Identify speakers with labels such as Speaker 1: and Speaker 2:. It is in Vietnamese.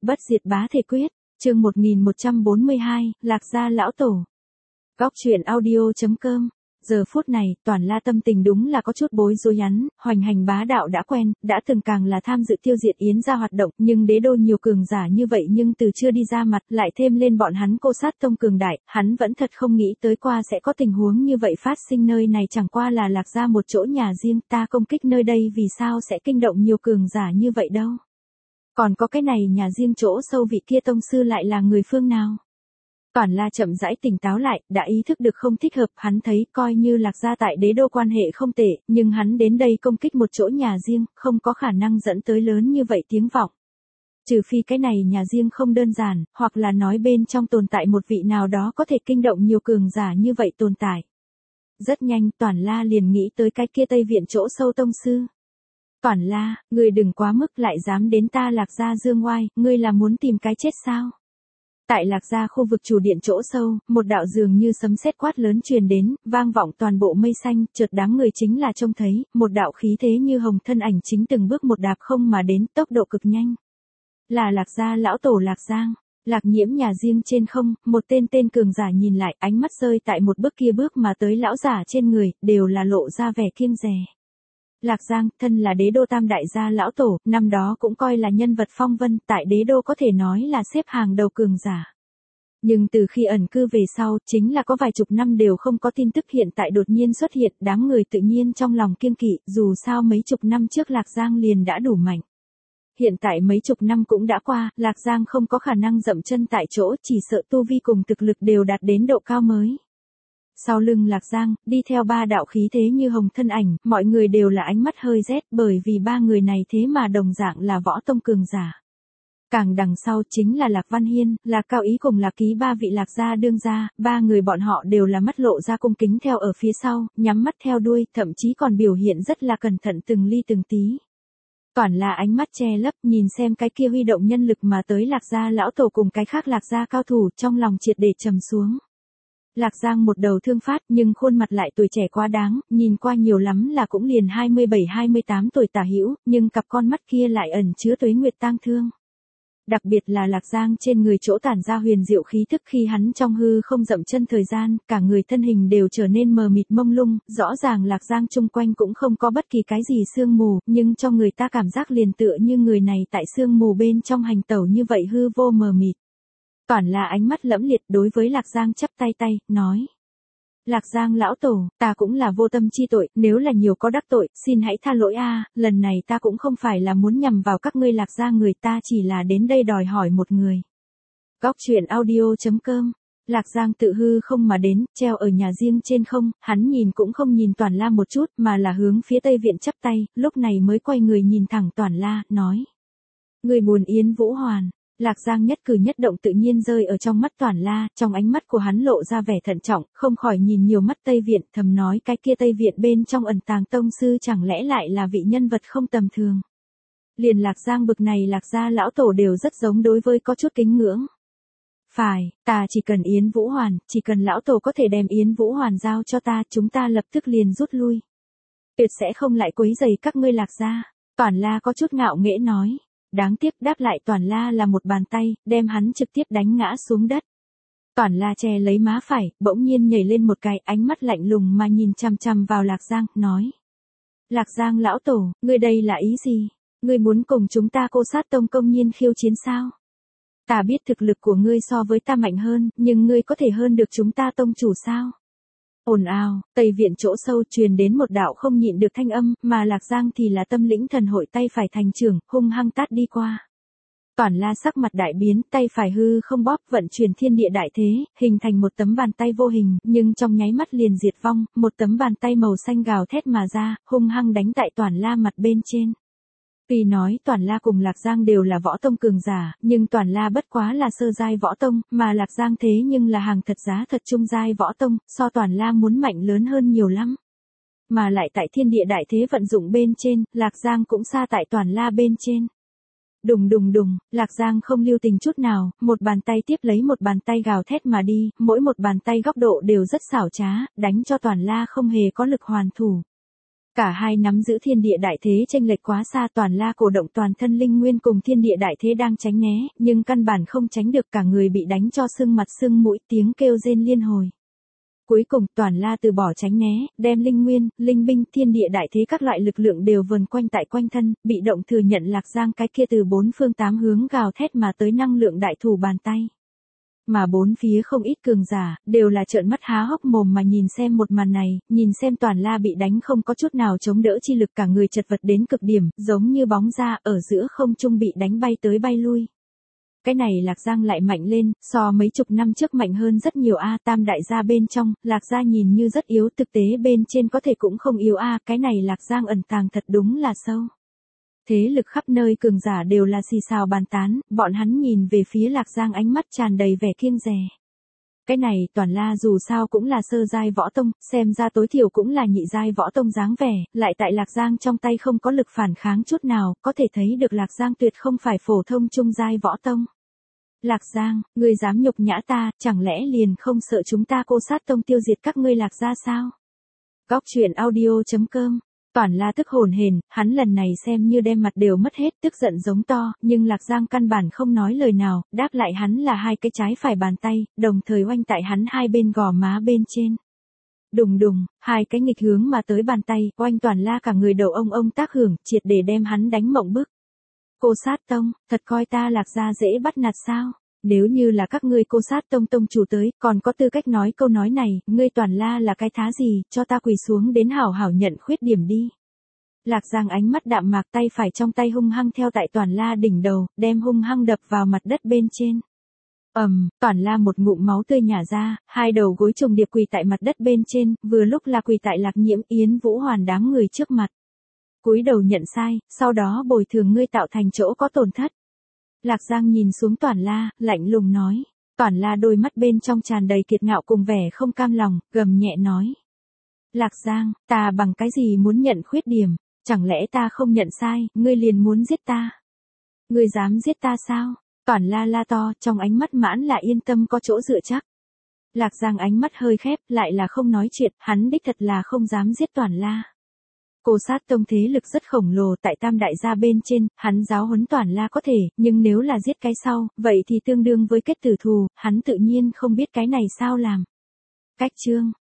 Speaker 1: Bất diệt bá thể quyết, chương 1142, Lạc Gia lão tổ. Góc truyện audio.com. Giờ phút này, Toản La tâm tình đúng là có chút bối rối hắn, hoành hành bá đạo đã quen, đã từng càng là tham dự tiêu diệt Yến gia hoạt động, nhưng đế đô nhiều cường giả như vậy nhưng từ chưa đi ra mặt, lại thêm lên bọn hắn cô sát tông cường đại, hắn vẫn thật không nghĩ tới qua sẽ có tình huống như vậy phát sinh. Nơi này chẳng qua là Lạc Gia một chỗ nhà riêng, ta công kích nơi đây vì sao sẽ kinh động nhiều cường giả như vậy đâu. Còn có cái này nhà riêng chỗ sâu vị kia tông sư lại là người phương nào? Toản La chậm rãi tỉnh táo lại, đã ý thức được không thích hợp, hắn thấy coi như Lạc Gia tại đế đô quan hệ không tệ, nhưng hắn đến đây công kích một chỗ nhà riêng, không có khả năng dẫn tới lớn như vậy tiếng vọng. Trừ phi cái này nhà riêng không đơn giản, hoặc là nói bên trong tồn tại một vị nào đó có thể kinh động nhiều cường giả như vậy tồn tại. Rất nhanh Toản La liền nghĩ tới cái kia Tây Viện chỗ sâu tông sư. Toản La, ngươi đừng quá mức lại dám đến ta Lạc Gia dương oai, ngươi là muốn tìm cái chết sao? Tại Lạc Gia khu vực chủ điện chỗ sâu, một đạo dường như sấm sét quát lớn truyền đến, vang vọng toàn bộ mây xanh, chợt đám người chính là trông thấy, một đạo khí thế như hồng thân ảnh chính từng bước một đạp không mà đến, tốc độ cực nhanh. Là Lạc Gia lão tổ Lạc Giang. Lạc Nhiễm nhà riêng trên không, một tên cường giả nhìn lại, ánh mắt rơi tại một bước kia bước mà tới lão giả trên người, đều là lộ ra vẻ kiêng dè. Lạc Giang, thân là đế đô tam đại gia lão tổ, năm đó cũng coi là nhân vật phong vân, tại đế đô có thể nói là xếp hàng đầu cường giả. Nhưng từ khi ẩn cư về sau, chính là có vài chục năm đều không có tin tức, hiện tại đột nhiên xuất hiện, đám người tự nhiên trong lòng kiêng kỵ, dù sao mấy chục năm trước Lạc Giang liền đã đủ mạnh. Hiện tại mấy chục năm cũng đã qua, Lạc Giang không có khả năng dậm chân tại chỗ, chỉ sợ tu vi cùng thực lực đều đạt đến độ cao mới. Sau lưng Lạc Giang, đi theo ba đạo khí thế như hồng thân ảnh, mọi người đều là ánh mắt hơi rét, bởi vì ba người này thế mà đồng dạng là võ tông cường giả. Càng đằng sau chính là Lạc Văn Hiên, Lạc Cao Ý cùng Lạc Ký, ba vị Lạc gia đương gia, ba người bọn họ đều là mắt lộ ra cung kính theo ở phía sau, nhắm mắt theo đuôi, thậm chí còn biểu hiện rất là cẩn thận từng ly từng tí. Toản La ánh mắt che lấp, nhìn xem cái kia huy động nhân lực mà tới Lạc Gia lão tổ cùng cái khác Lạc Gia cao thủ, trong lòng triệt để trầm xuống. Lạc Giang một đầu thương phát nhưng khuôn mặt lại tuổi trẻ quá đáng, nhìn qua nhiều lắm là cũng liền 27-28 tuổi tả hữu, nhưng cặp con mắt kia lại ẩn chứa tuế nguyệt tang thương. Đặc biệt là Lạc Giang trên người chỗ tản ra huyền diệu khí thức, khi hắn trong hư không dậm chân thời gian, cả người thân hình đều trở nên mờ mịt mông lung, rõ ràng Lạc Giang chung quanh cũng không có bất kỳ cái gì sương mù, nhưng cho người ta cảm giác liền tựa như người này tại sương mù bên trong hành tẩu như vậy hư vô mờ mịt. Toản La ánh mắt lẫm liệt đối với Lạc Giang chắp tay, nói. Lạc Giang lão tổ, ta cũng là vô tâm chi tội, nếu là nhiều có đắc tội, xin hãy tha lỗi a. Lần này ta cũng không phải là muốn nhằm vào các ngươi Lạc Gia người, ta chỉ là đến đây đòi hỏi một người. Góc truyện audio.com. Lạc Giang tự hư không mà đến, treo ở nhà riêng trên không, hắn nhìn cũng không nhìn Toản La một chút, mà là hướng phía Tây Viện chắp tay, lúc này mới quay người nhìn thẳng Toản La, nói. Người muốn Yến Vũ Hoàn. Lạc Giang nhất cử nhất động tự nhiên rơi ở trong mắt Toản La, trong ánh mắt của hắn lộ ra vẻ thận trọng, không khỏi nhìn nhiều mắt Tây Viện, thầm nói cái kia Tây Viện bên trong ẩn tàng tông sư chẳng lẽ lại là vị nhân vật không tầm thường. Liền Lạc Giang bực này Lạc Gia lão tổ đều rất giống đối với có chút kính ngưỡng. Phải, ta chỉ cần Yến Vũ Hoàn, chỉ cần lão tổ có thể đem Yến Vũ Hoàn giao cho ta, chúng ta lập tức liền rút lui. Tuyệt sẽ không lại quấy rầy các ngươi Lạc Gia. Toản La có chút ngạo nghễ nói. Đáng tiếc đáp lại Toản La là một bàn tay, đem hắn trực tiếp đánh ngã xuống đất. Toản La che lấy má phải, bỗng nhiên nhảy lên một cái, ánh mắt lạnh lùng mà nhìn chằm chằm vào Lạc Giang, nói. Lạc Giang lão tổ, ngươi đây là ý gì? Ngươi muốn cùng chúng ta cô sát tông công nhiên khiêu chiến sao? Ta biết thực lực của ngươi so với ta mạnh hơn, nhưng ngươi có thể hơn được chúng ta tông chủ sao? Ồn ào, Tây Viện chỗ sâu truyền đến một đạo không nhịn được thanh âm, mà Lạc Giang thì là tâm lĩnh thần hội tay phải thành trưởng, hung hăng tát đi qua. Toản La sắc mặt đại biến, tay phải hư không bóp vận chuyển thiên địa đại thế, hình thành một tấm bàn tay vô hình, nhưng trong nháy mắt liền diệt vong, một tấm bàn tay màu xanh gào thét mà ra, hung hăng đánh tại Toản La mặt bên trên. Tuy nói Toản La cùng Lạc Giang đều là võ tông cường giả, nhưng Toản La bất quá là sơ giai võ tông, mà Lạc Giang thế nhưng là hàng thật giá thật trung giai võ tông, so Toản La muốn mạnh lớn hơn nhiều lắm. Mà lại tại thiên địa đại thế vận dụng bên trên, Lạc Giang cũng xa tại Toản La bên trên. Đùng đùng đùng, Lạc Giang không lưu tình chút nào, một bàn tay tiếp lấy một bàn tay gào thét mà đi, mỗi một bàn tay góc độ đều rất xảo trá, đánh cho Toản La không hề có lực hoàn thủ. Cả hai nắm giữ thiên địa đại thế chênh lệch quá xa, Toàn La cổ động toàn thân linh nguyên cùng thiên địa đại thế đang tránh né, nhưng căn bản không tránh được, cả người bị đánh cho sưng mặt sưng mũi, tiếng kêu rên liên hồi. Cuối cùng Toàn La từ bỏ tránh né, đem linh nguyên, linh binh, thiên địa đại thế các loại lực lượng đều vần quanh tại quanh thân, bị động thừa nhận Lạc Giang cái kia từ bốn phương tám hướng gào thét mà tới năng lượng đại thủ bàn tay. Mà bốn phía không ít cường giả, đều là trợn mắt há hốc mồm mà nhìn xem một màn này, nhìn xem Toàn La bị đánh không có chút nào chống đỡ chi lực, cả người chật vật đến cực điểm, giống như bóng ra ở giữa không trung bị đánh bay tới bay lui. Cái này Lạc Giang lại mạnh lên, so mấy chục năm trước mạnh hơn rất nhiều a. Tam đại gia bên trong, Lạc gia nhìn như rất yếu, thực tế bên trên có thể cũng không yếu a. Cái này Lạc Giang ẩn tàng thật đúng là sâu. Thế lực khắp nơi cường giả đều là xì xào bàn tán, bọn hắn nhìn về phía Lạc Giang ánh mắt tràn đầy vẻ kiêng dè. Cái này Toàn La dù sao cũng là sơ giai võ tông, xem ra tối thiểu cũng là nhị giai võ tông dáng vẻ, lại tại Lạc Giang trong tay không có lực phản kháng chút nào, có thể thấy được Lạc Giang tuyệt không phải phổ thông trung giai võ tông. Lạc Giang, ngươi dám nhục nhã ta, chẳng lẽ liền không sợ chúng ta Cô Sát Tông tiêu diệt các ngươi Lạc gia sao? Góc truyện audio.com. Toàn La tức hồn hển, hắn lần này xem như đem mặt đều mất hết, tức giận giống to, nhưng Lạc Giang căn bản không nói lời nào, đáp lại hắn là hai cái trái phải bàn tay, đồng thời oanh tại hắn hai bên gò má bên trên. Đùng đùng, hai cái nghịch hướng mà tới bàn tay, oanh Toàn La cả người đầu ông tác hưởng, triệt để đem hắn đánh mộng bức. Cô Sát Tông, thật coi ta Lạc gia dễ bắt nạt sao? Nếu như là các ngươi Cô Sát Tông tông chủ tới, còn có tư cách nói câu nói này, ngươi Toàn La là cái thá gì, cho ta quỳ xuống đến hảo hảo nhận khuyết điểm đi. Lạc Giang ánh mắt đạm mạc, tay phải trong tay hung hăng theo tại Toàn La đỉnh đầu, đem hung hăng đập vào mặt đất bên trên. Toàn La một ngụm máu tươi nhả ra, hai đầu gối trùng điệp quỳ tại mặt đất bên trên, vừa lúc là quỳ tại Lạc Nhiễm, Yến Vũ Hoàn đám người trước mặt. Cúi đầu nhận sai, sau đó bồi thường ngươi tạo thành chỗ có tổn thất. Lạc Giang nhìn xuống Toàn La, lạnh lùng nói. Toàn La đôi mắt bên trong tràn đầy kiệt ngạo cùng vẻ không cam lòng, gầm nhẹ nói. Lạc Giang, ta bằng cái gì muốn nhận khuyết điểm, chẳng lẽ ta không nhận sai, ngươi liền muốn giết ta? Ngươi dám giết ta sao? Toàn La la to, trong ánh mắt mãn là yên tâm có chỗ dựa chắc. Lạc Giang ánh mắt hơi khép, lại là không nói chuyện, hắn đích thật là không dám giết Toàn La. Cô Sát Tông thế lực rất khổng lồ tại tam đại gia bên trên, hắn giáo huấn Toàn La có thể, nhưng nếu là giết cái sau, vậy thì tương đương với kết tử thù, hắn tự nhiên không biết cái này sao làm. Cách chương.